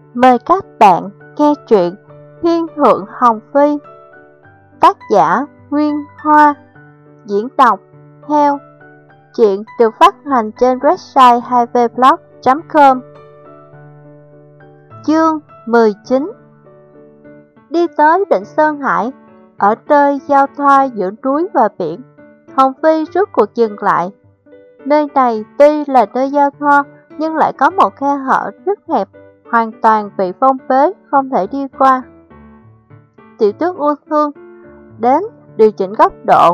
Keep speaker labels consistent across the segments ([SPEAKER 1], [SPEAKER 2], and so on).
[SPEAKER 1] Mời các bạn nghe truyện Thiên Thượng Hồng Phi. Tác giả Nguyên Hoa. Diễn đọc Heo. Truyện được phát hành trên website 2vblog.com. Chương 19. Đi tới đỉnh Sơn Hải, ở nơi giao thoa giữa núi và biển, Hồng Phi rốt cuộc dừng lại. Nơi này tuy là nơi giao thoa nhưng lại có một khe hở rất hẹp, hoàn toàn bị phong bế, không thể đi qua. Tiểu Tước U Thương đến điều chỉnh góc độ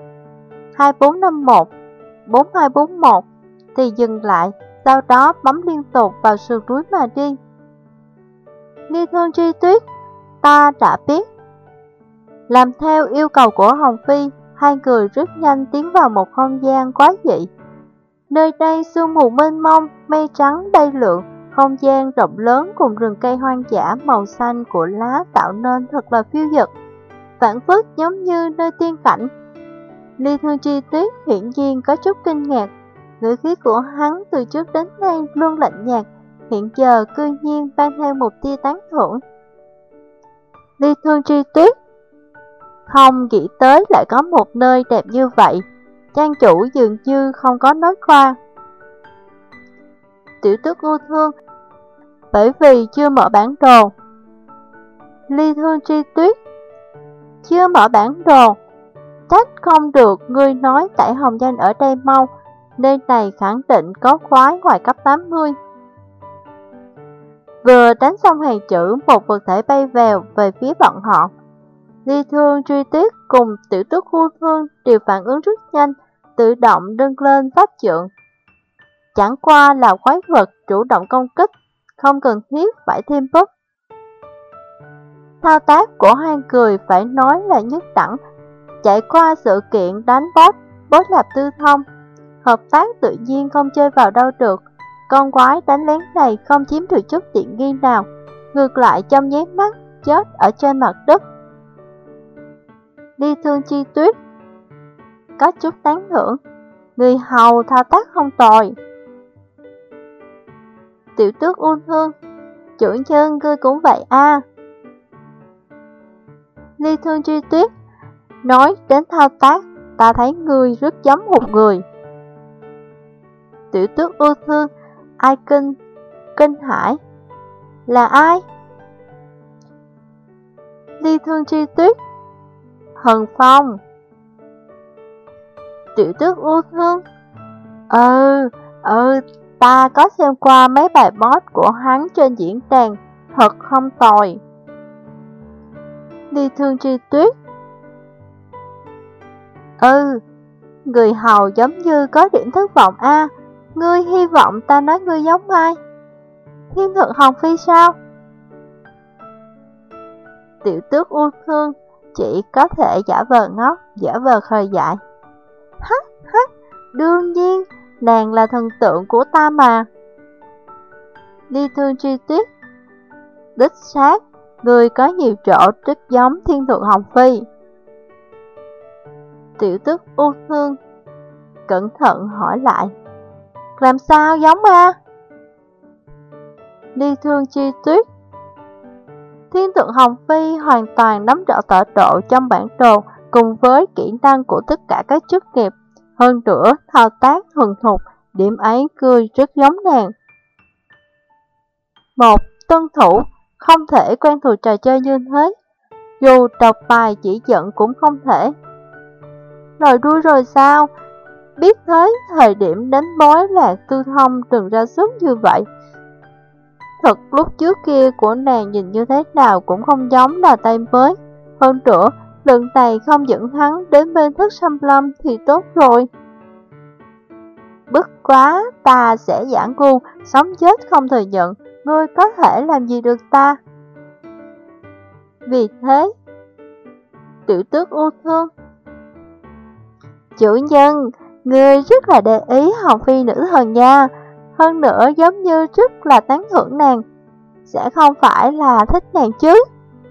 [SPEAKER 1] 2451, 4241 thì dừng lại, sau đó bấm liên tục vào sườn núi mà đi. Ly Thương Truy Tuyết, ta đã biết. Làm theo yêu cầu của Hồng Phi, hai người rất nhanh tiến vào một không gian quái dị. Nơi đây sương mù mênh mông, mây trắng bay lượn, không gian rộng lớn cùng rừng cây hoang dã màu xanh của lá tạo nên thật là phiêu dật, phảng phất giống như nơi tiên cảnh. Ly Thương Chi Tuyết hiển nhiên có chút kinh ngạc, ngữ khí của hắn từ trước đến nay luôn lạnh nhạt, hiện giờ cư nhiên mang theo một tia tán thưởng. Ly Thương Chi Tuyết, không nghĩ tới lại có một nơi đẹp như vậy, trang chủ dường như không có nói khoa. Tiểu Tước U Thương, bởi vì chưa mở bản đồ. Ly Thương Chi Tuyết, chưa mở bản đồ, trách không được, ngươi nói tải hồng danh ở đây mau, nơi này khẳng định có quái ngoài cấp 80. Vừa đánh xong hàng chữ, một vật thể bay vèo về phía bọn họ. Ly Thương Truy Tuyết cùng Tiểu Tước U Thương đều phản ứng rất nhanh, tự động nâng lên pháp trượng. Chẳng qua là quái vật chủ động công kích, không cần thiết phải thêm bút. Thao tác của hai người phải nói là nhất đẳng, chạy qua sự kiện đánh boss lập tư thông. Hợp tác tự nhiên không chơi vào đâu được, con quái đánh lén này không chiếm được chút tiện nghi nào, ngược lại trong nháy mắt chết ở trên mặt đất. Ly Thương Chi Tuyết có chút tán thưởng, người hầu thao tác không tồi. Tiểu Tước U Thương, chủ nhân ngươi cũng vậy a. Ly Thương Truy Tuyết, nói đến thao tác, ta thấy ngươi rất giống một người. Tiểu Tước U Thương, ai kinh hãi, là ai? Ly Thương Truy Tuyết, Hần Phong. Tiểu Tước U Thương, ta có xem qua mấy bài boss của hắn trên diễn đàn, thật không tồi. Ly Thương Truy Tuyết, người hầu giống như có điểm thất vọng a. Ngươi hy vọng ta nói ngươi giống ai? Thiên Thượng Hồng Phi sao? Tiểu Tước U Thương chỉ có thể giả vờ ngốc, giả vờ khờ dại. Hắc, đương nhiên, nàng là thần tượng của ta mà. Ly Thương Truy Tuyết, đích xác, người có nhiều chỗ rất giống Thiên Thượng Hồng Phi. Tiểu Tước U Thương cẩn thận hỏi lại, làm sao giống a? Ly Thương Chi Tuyết, Thiên Thượng Hồng Phi hoàn toàn nắm rõ tọa độ trong bản đồ cùng với kỹ năng của tất cả các chức nghiệp, hơn nữa thao tác thuần thục, điểm ấy cười rất giống nàng. Một tuân thủ không thể quen thuộc trò chơi như thế, dù đọc bài chỉ dẫn cũng không thể. Rồi đuôi rồi sao? Biết thế, thời điểm đánh bói lạc tư thông đừng ra sức như vậy. Thật lúc trước kia của nàng nhìn như thế nào cũng không giống là tay mới. Hơn nữa, lần này không dẫn hắn đến bên Thất Xâm Lâm thì tốt rồi. Bất quá, ta sẽ giả ngu, sống chết không thừa nhận, ngươi có thể làm gì được ta? Vì thế, Tiểu Tước U Thương, chủ nhân, ngươi rất là để ý Hồng Phi nữ thần nha, hơn nữa giống như rất là tán thưởng nàng, sẽ không phải là thích nàng chứ?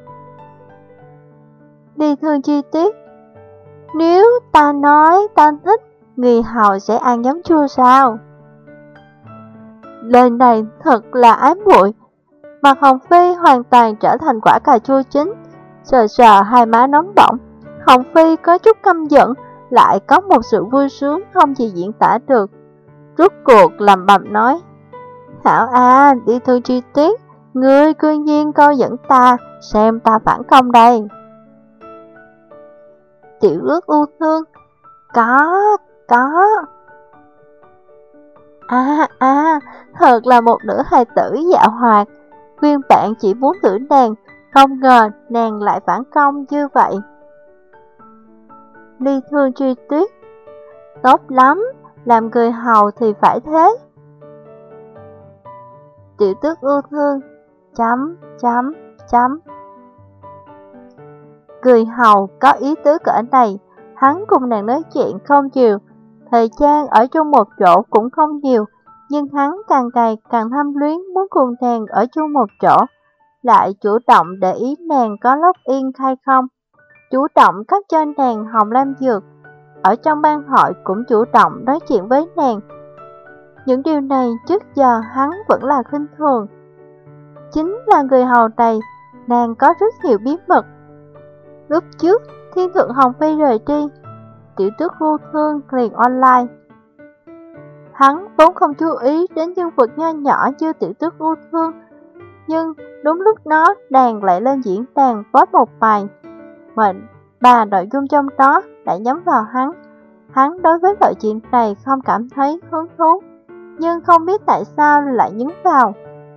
[SPEAKER 1] Ly Thương Chi Tuyết, nếu ta nói ta thích, người hầu sẽ ăn giấm chua sao? Lời này thật là ái muội, Mặt Hồng Phi hoàn toàn trở thành quả cà chua chín, sờ sờ hai má nóng bỏng. Hồng Phi có chút căm giận, lại có một sự vui sướng không gì diễn tả được. Rút cuộc lẩm bẩm nói: Hảo à, Đi Thư Chi Tuyết, ngươi cư nhiên câu dẫn ta, xem ta phản công đây. Tiểu ước u thương: Có. Thật là một nữ hài tử dạo hoạt. Nguyên bản chỉ muốn thử nàng, không ngờ nàng lại phản công như vậy. Ly Thương Chi Tuyết: Tốt lắm, làm người hầu thì phải thế. Tiểu tước ưu thương: Người hầu có ý tứ cỡ này, hắn cùng nàng nói chuyện không nhiều, thời gian ở chung một chỗ cũng không nhiều, nhưng hắn càng ngày càng tham luyến muốn cùng nàng ở chung một chỗ, lại chủ động để ý nàng có log in hay không, chủ động cấp cho nàng hồng lam dược, ở trong ban hội cũng chủ động nói chuyện với nàng. Những điều này trước giờ hắn vẫn là khinh thường. Chính là người hầu này, nàng có rất nhiều bí mật. Lúc trước, Thiên Thượng Hồng Phi rời đi, Tiểu tước vô thương liền online. Hắn vốn không chú ý đến nhân vật nho nhỏ như Tiểu tước vô thương, nhưng đúng lúc đó đàn lại lên diễn đàn post một bài bà nội dung trong đó lại nhắm vào hắn. Hắn đối với loại chuyện này không cảm thấy hứng thú, nhưng không biết tại sao lại nhấn vào.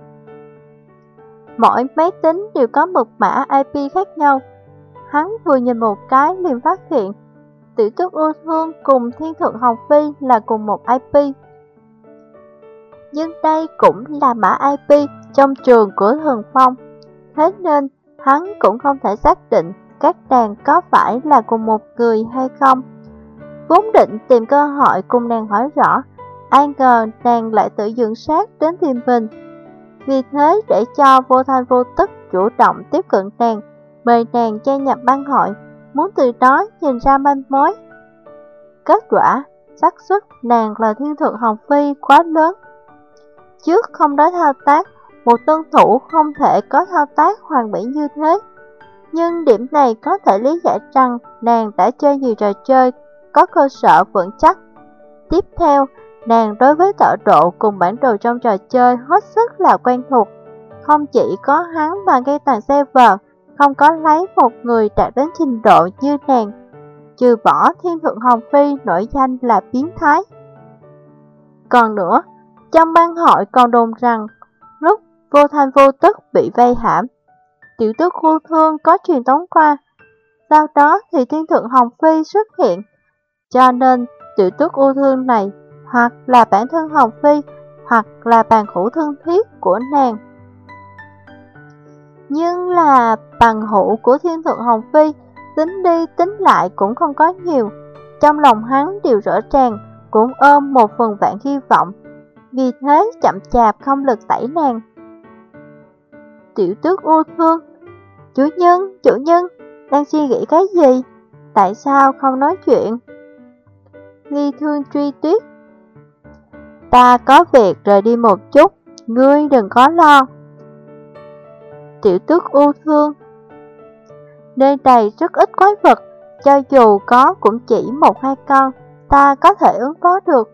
[SPEAKER 1] Mỗi máy tính đều có mật mã IP khác nhau. Hắn vừa nhìn một cái liền phát hiện Tiểu tước ưu thương cùng Thiên Thượng Hồng Phi là cùng một IP. Nhưng đây cũng là mã IP trong trường của Thần Phong, thế nên hắn cũng không thể xác định các đàn có phải là cùng một người hay không. Vốn định tìm cơ hội cùng nàng hỏi rõ, ai ngờ nàng lại tự dựng sát đến tìm mình. Vì thế để cho vô thanh vô tức chủ động tiếp cận nàng, mời nàng gia nhập ban hội, muốn từ đó nhìn ra manh mối. Kết quả, xác suất nàng là Thiên Thượng Hồng Phi quá lớn. Trước không nói thao tác, một tân thủ không thể có thao tác hoàn mỹ như thế. Nhưng điểm này có thể lý giải rằng nàng đã chơi nhiều trò chơi, có cơ sở vững chắc. Tiếp theo, nàng đối với tọa độ cùng bản đồ trong trò chơi hết sức là quen thuộc. Không chỉ có hắn mà ngay toàn server không có lấy một người đạt đến trình độ như nàng, trừ bỏ Thiên Thượng Hồng Phi nổi danh là biến thái. Còn nữa, trong ban hội còn đồn rằng lúc vô thanh vô tức bị vây hãm, Tiểu tước khu thương có truyền tống qua, sau đó thì Thiên Thượng Hồng Phi xuất hiện, cho nên Tiểu tước ưu thương này hoặc là bản thân Hồng Phi hoặc là bàn hữu thân thiết của nàng. Nhưng là bằng hữu của Thiên Thượng Hồng Phi tính đi tính lại cũng không có nhiều. Trong lòng hắn đều rõ ràng, cũng ôm một phần vạn hy vọng, vì thế chậm chạp không lực tẩy nàng. Tiểu tước ưu thương: Chủ nhân, đang suy nghĩ cái gì? Tại sao không nói chuyện? Ly Thương Truy Tuyết: Ta có việc rời đi một chút, ngươi đừng có lo. Tiểu tước ưu thương: Nơi này rất ít quái vật, cho dù có cũng chỉ 1-2 con, ta có thể ứng phó được.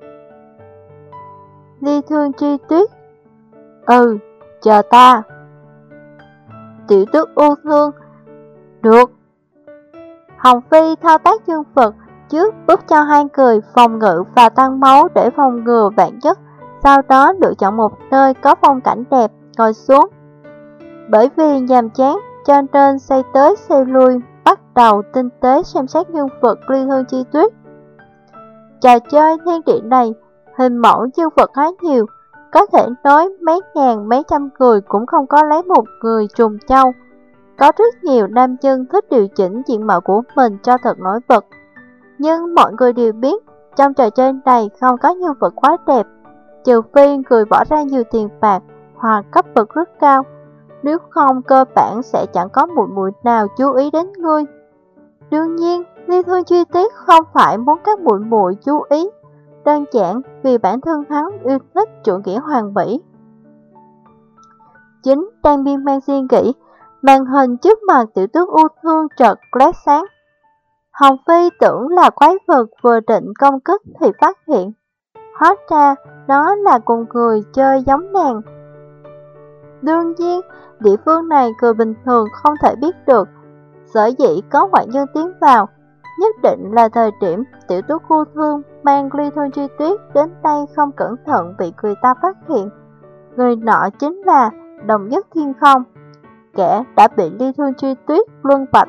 [SPEAKER 1] Ly Thương Truy Tuyết: Chờ ta. Tiểu tước ưu thương: Được. Hồng Phi thao tác dương vật, trước bức cho hai người phòng ngự và tăng máu để phòng ngừa vạn nhất, sau đó lựa chọn một nơi có phong cảnh đẹp, ngồi xuống. Bởi vì nhàm chán, cho nên xây tới xây lui, bắt đầu tinh tế xem xét nhân vật Ly Thương Chi Tuyết. Trò chơi thiên địa này, hình mẫu nhân vật khá nhiều, có thể nói mấy ngàn mấy trăm người cũng không có lấy một người trùng châu. Có rất nhiều nam nhân thích điều chỉnh diện mạo của mình cho thật nổi bật. Nhưng mọi người đều biết, trong trò chơi này không có nhân vật quá đẹp, trừ phi người bỏ ra nhiều tiền bạc hoặc cấp bậc rất cao. Nếu không cơ bản sẽ chẳng có muội muội nào chú ý đến ngươi. Đương nhiên, Ly Thương Chi Tuyết không phải muốn các muội muội chú ý, đơn giản vì bản thân hắn yêu thích chủ nghĩa hoàn mỹ. Chính đang miên man suy nghĩ, màn hình trước mặt Tiểu Tước U Thương chợt lóe sáng. Hồng Phi tưởng là quái vật vừa định công kích thì phát hiện, hóa ra đó là cùng người chơi giống nàng. Đương nhiên, địa phương này người bình thường không thể biết được, sở dĩ có ngoại nhân tiến vào, nhất định là thời điểm Tiểu Tước U Thương mang Ly Thương Chi Tuyết đến đây không cẩn thận bị người ta phát hiện. Người nọ chính là Đồng Nhất Thiên Không, kẻ đã bị Ly Thương Chi Tuyết luân vạch.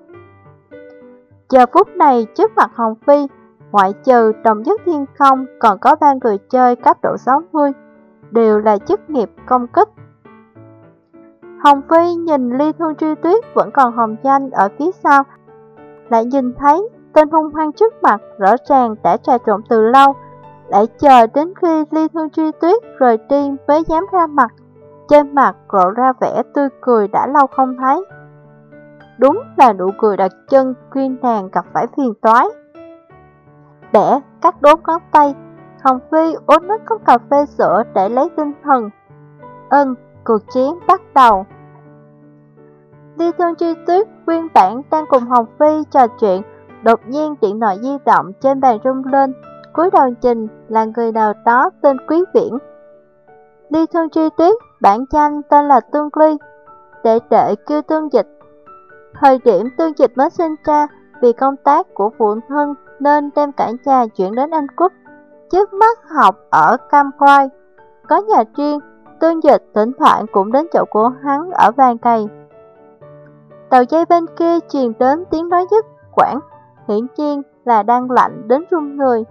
[SPEAKER 1] Giờ phút này trước mặt Hồng Phi, ngoại trừ Đồng Nhất Thiên Không còn có 3 người chơi cấp độ 60, đều là chức nghiệp công kích. Hồng Phi nhìn Ly Thương Chi Tuyết vẫn còn hồng danh ở phía sau, lại nhìn thấy tên hung hăng trước mặt rõ ràng đã trà trộn từ lâu, lại chờ đến khi Ly Thương Chi Tuyết rời đi mới dám ra mặt, trên mặt lộ ra vẻ tươi cười đã lâu không thấy. Đúng là nụ cười đặc trưng khi nàng gặp phải phiền toái. Bẻ cắt đốt ngón tay, Hồng Phi uống nước cốc cà phê sữa để lấy tinh thần. Cuộc chiến bắt đầu. Ly Thương Chi Tuyết nguyên bản đang cùng Hồng Phi trò chuyện, đột nhiên điện thoại di động trên bàn rung lên, cúi đầu nhìn là người nào đó tên Quý Viễn. Ly Thương Chi Tuyết bản danh tên là Tương Ly, đệ kêu Tương Dịch. Thời điểm Tương Dịch mới sinh ra, vì công tác của phụ thân nên đem cả nhà chuyển đến Anh Quốc, trước mắt học ở Cam Ranh. Có nhà riêng, Tương Dịch thỉnh thoảng cũng đến chỗ của hắn ở Vàng Cày. Đầu dây bên kia truyền đến tiếng nói dứt quãng, hiển nhiên là đang lạnh đến run người.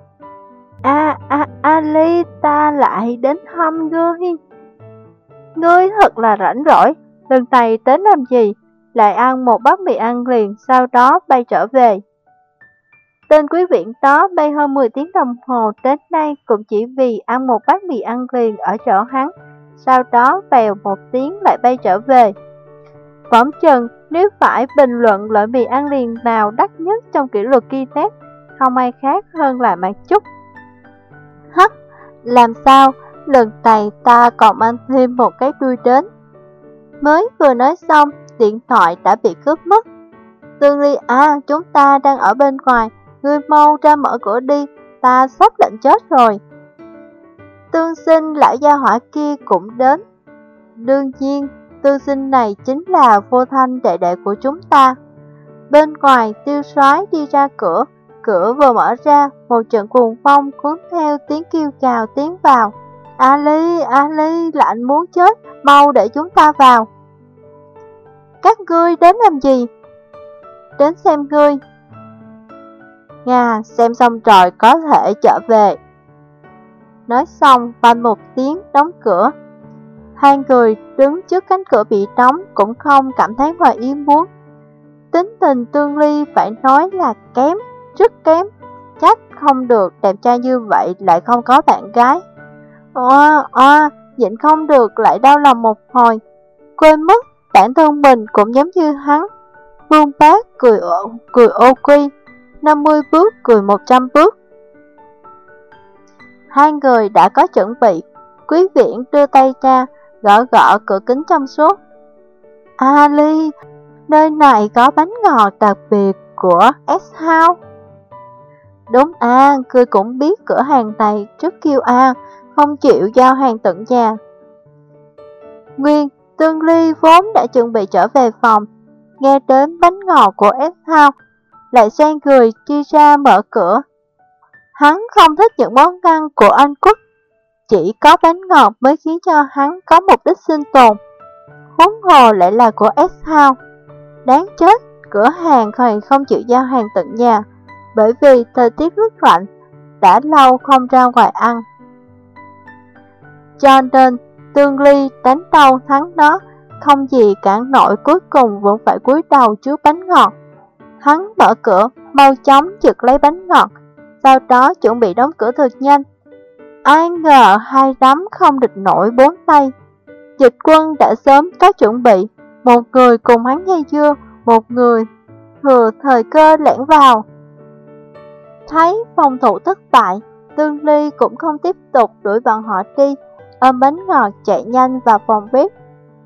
[SPEAKER 1] Ly, ta lại đến thăm ngươi. Ngươi thật là rảnh rỗi, lần này đến làm gì? Lại ăn một bát mì ăn liền, sau đó bay trở về. Tên Quý Viễn đó bay hơn 10 tiếng đồng hồ đến đây cũng chỉ vì ăn một bát mì ăn liền ở chỗ hắn, sau đó vèo một tiếng lại bay trở về. Phỏng chừng nếu phải bình luận loại mì ăn liền nào đắt nhất trong kỷ lục Guinness, không ai khác hơn là Mạc Trúc. Hắc, làm sao lần này ta còn mang thêm một cái đuôi đến. Mới vừa nói xong, điện thoại đã bị cướp mất. Tương Ly chúng ta đang ở bên ngoài, ngươi mau ra mở cửa đi, ta sắp lạnh chết rồi. Tương Sinh lão gia hỏa kia cũng đến. Đương nhiên, Tương Sinh này chính là Vô Thanh đệ của chúng ta. Bên ngoài Tiêu Soái đi ra cửa, cửa vừa mở ra, một trận cuồng phong cuốn theo tiếng kêu gào tiến vào. A Ly, lạnh muốn chết, mau để chúng ta vào. Các ngươi đến làm gì? Đến xem ngươi. Xem xong rồi có thể trở về. Nói xong, bành một tiếng đóng cửa. Hai người đứng trước cánh cửa bị đóng cũng không cảm thấy ngoài ý muốn. Tính tình Tương Ly phải nói là kém, rất kém. Chắc không được, đẹp trai như vậy lại không có bạn gái. Nhịn không được lại đau lòng một hồi. Quên mất, bản thân mình cũng giống như hắn. Vương Bác cười ô quy, 50 bước cười 100 bước. Hai người đã có chuẩn bị. Quý Viễn đưa tay ra, gõ cửa kính trong suốt. Ly, nơi này có bánh ngọt đặc biệt của S-House. Đúng ngươi cũng biết cửa hàng này rất kiêu không chịu giao hàng tận nhà. Tương Ly vốn đã chuẩn bị trở về phòng, nghe đến bánh ngọt của S-House, lại xoay người đi ra mở cửa. Hắn không thích những món ăn của Anh Quốc, chỉ có bánh ngọt mới khiến cho hắn có mục đích sinh tồn. Huống hồ lại là của S-House. Đáng chết, cửa hàng không chịu giao hàng tận nhà, bởi vì thời tiết rất lạnh, đã lâu không ra ngoài ăn. Cho nên, Tương Ly đánh đầu thắng đó, không gì cản nổi, cuối cùng vẫn phải cúi đầu trước bánh ngọt. Hắn mở cửa, mau chóng giật lấy bánh ngọt, sau đó chuẩn bị đóng cửa thật nhanh. Ai ngờ hai đấm không địch nổi bốn tay. Dịch Quân đã sớm có chuẩn bị, một người cùng hắn dây dưa, một người thừa thời cơ lẻn vào. Thấy phòng thủ thất bại, Tương Ly cũng không tiếp tục đuổi bọn họ đi, ôm bánh ngọt chạy nhanh vào phòng bếp.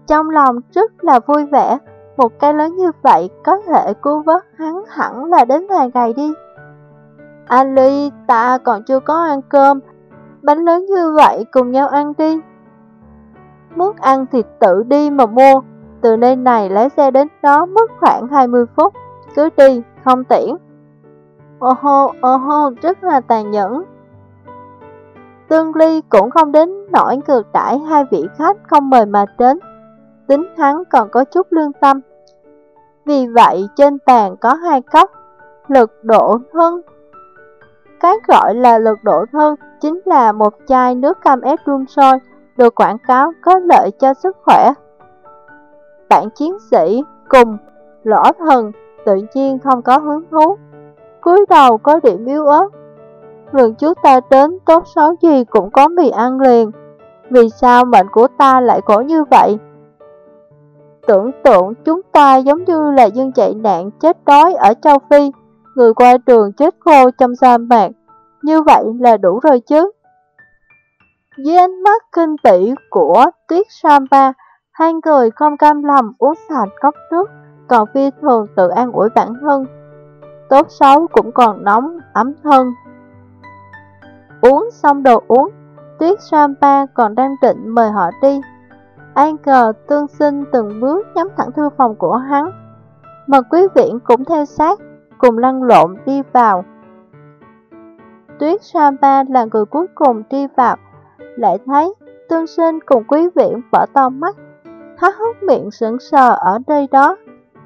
[SPEAKER 1] Trong lòng rất là vui vẻ, một cây lớn như vậy có thể cứu vớt hắn hẳn là đến vài ngày đi. Ali, ta còn chưa có ăn cơm, bánh lớn như vậy cùng nhau ăn đi. Muốn ăn thì tự đi mà mua, từ nơi này lái xe đến đó mất khoảng 20 phút, cứ đi, không tiễn. Ô hô, rất là tàn nhẫn. Tương Ly cũng không đến nỗi ngược đãi hai vị khách không mời mà đến, tính hắn còn có chút lương tâm. Vì vậy trên bàn có 2 cốc lực độ thân. Cái gọi là lực độ thân chính là một chai nước cam ép đun sôi, được quảng cáo có lợi cho sức khỏe. Bạn chiến sĩ cùng lõ thần tự nhiên không có hứng thú, cúi đầu có điểm yếu ớt. Lần trước ta đến tốt xấu gì cũng có mì ăn liền, vì sao mệnh của ta lại khổ như vậy? Tưởng tượng chúng ta giống như là dân chạy nạn chết đói ở châu Phi, người qua đường chết khô trong sa mạc, như vậy là đủ rồi chứ. Dưới ánh mắt kinh tỉ của Tuyết Samba, hai người không cam lòng uống sạch cốc nước, còn phi thường tự an ủi bản thân. Tốt xấu cũng còn nóng, ấm thân. Uống xong đồ uống, Tuyết Samba còn đang định mời họ đi. Ai ngờ Tương Sinh từng bước nhắm thẳng thư phòng của hắn, mà Quý Viễn cũng theo sát, cùng lăn lộn đi vào. Tuyết Samba là người cuối cùng đi vào, lại thấy Tương Sinh cùng Quý Viễn mở to mắt, há hốc miệng sững sờ ở nơi đó.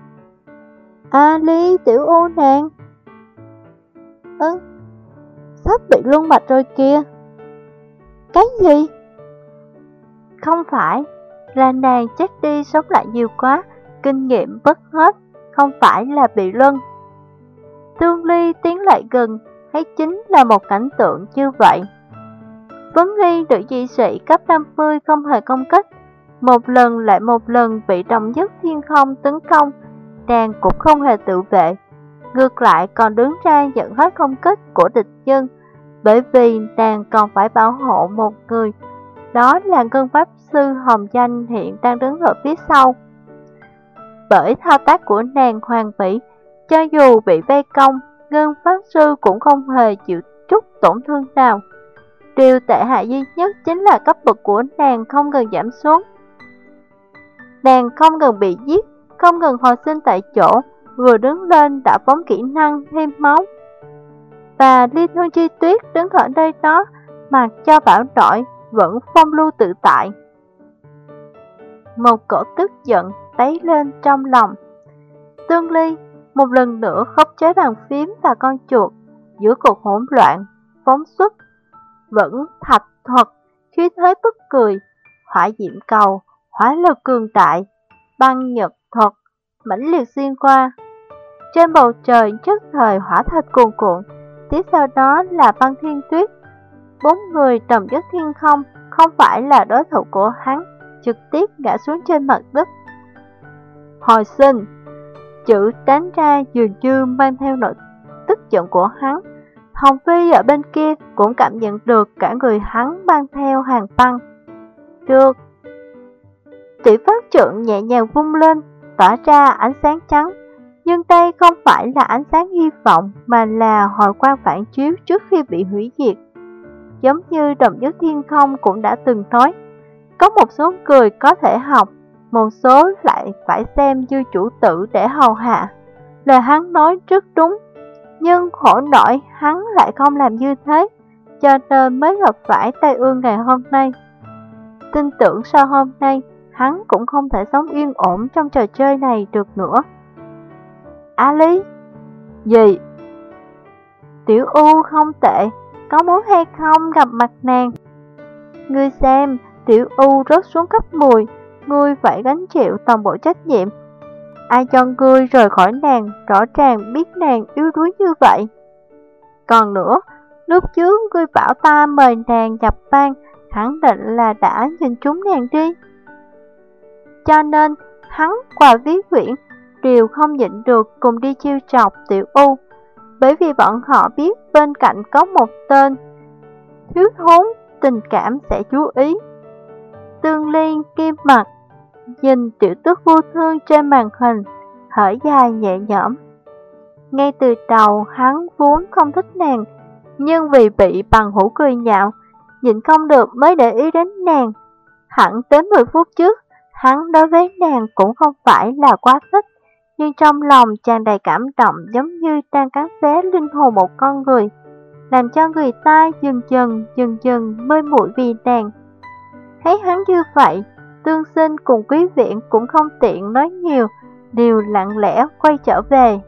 [SPEAKER 1] Ali, tiểu U nàng. Sắp bị luân mạch rồi kìa. Cái gì? Không phải, là nàng chết đi sống lại nhiều quá, kinh nghiệm mất hết, không phải là bị luân. Tương Ly tiến lại gần, thấy chính là một cảnh tượng như vậy. Vấn nghi nữ dị sĩ cấp 50 không hề công kích, một lần lại một lần bị đồng nhất thiên không tấn công, nàng cũng không hề tự vệ, ngược lại còn đứng ra nhận hết công kích của địch nhân, bởi vì nàng còn phải bảo hộ một người, đó là Ngân Pháp Sư Hồng Danh hiện đang đứng ở phía sau. Bởi thao tác của nàng hoàn mỹ, cho dù bị vây công, Ngân Pháp Sư cũng không hề chịu chút tổn thương nào. Điều tệ hại duy nhất chính là cấp bậc của nàng không ngừng giảm xuống. Nàng không ngừng bị giết, không ngừng hồi sinh tại chỗ, vừa đứng lên đã phóng kỹ năng thêm máu. Và Ly Thương Chi Tuyết đứng ở nơi đó, mặc cho bão nổi, vẫn phong lưu tự tại. Một cỗ tức giận dấy lên trong lòng. Tương Ly một lần nữa khống chế bàn phím và con chuột, giữa cuộc hỗn loạn, phóng xuất, vẫn thạch thuật, khí thế bất cười, hỏa diệm cầu, hỏa lực cường đại, băng nhật thuật, mãnh liệt xuyên qua. Trên bầu trời nhất thời hỏa thạch cuồn cuộn, tiếp sau đó là băng thiên tuyết. 4 người đồng nhất thiên không, không phải là đối thủ của hắn, trực tiếp ngã xuống trên mặt đất. Hồi sinh, chữ đánh ra dường như mang theo nỗi tức giận của hắn. Hồng Phi ở bên kia cũng cảm nhận được cả người hắn mang theo hàng băng. Được. Tiểu pháp trượng nhẹ nhàng vung lên, tỏa ra ánh sáng trắng. Nhưng đây không phải là ánh sáng hy vọng, mà là hồi quang phản chiếu trước khi bị hủy diệt. Giống như đồng nhất thiên không cũng đã từng nói, có một số người có thể học, một số lại phải xem như chủ tử để hầu hạ. Lời hắn nói rất đúng, nhưng khổ nổi hắn lại không làm như thế, cho nên mới gặp phải tai ương ngày hôm nay. Tin tưởng sau hôm nay, hắn cũng không thể sống yên ổn trong trò chơi này được nữa. Ali? Gì? Tiểu U không tệ, có muốn hay không gặp mặt nàng? Ngươi xem, Tiểu U rớt xuống cấp 10, ngươi phải gánh chịu toàn bộ trách nhiệm. Ai cho ngươi rời khỏi nàng, rõ ràng biết nàng yếu đuối như vậy. Còn nữa, lúc trước ngươi bảo ta mời nàng nhập ban, khẳng định là đã nhìn chúng nàng đi. Cho nên, hắn và Viết Viễn đều không nhịn được cùng đi chiêu chọc Tiểu U, bởi vì bọn họ biết bên cạnh có một tên thiếu thốn tình cảm sẽ chú ý. Tương Liên kim mặt, nhìn tiểu tước vô thương trên màn hình, thở dài nhẹ nhõm. Ngay từ đầu hắn vốn không thích nàng, nhưng vì bị Bằng Hữu cười nhạo, nhịn không được mới để ý đến nàng. Hẳn tới 10 phút trước, hắn đối với nàng cũng không phải là quá thích, nhưng trong lòng tràn đầy cảm động giống như đang cắn xé linh hồn một con người, làm cho người ta dần dần mê muội vì nàng. Thấy hắn như vậy, Tương Sinh cùng Quý Viễn cũng không tiện nói nhiều, đều lặng lẽ quay trở về.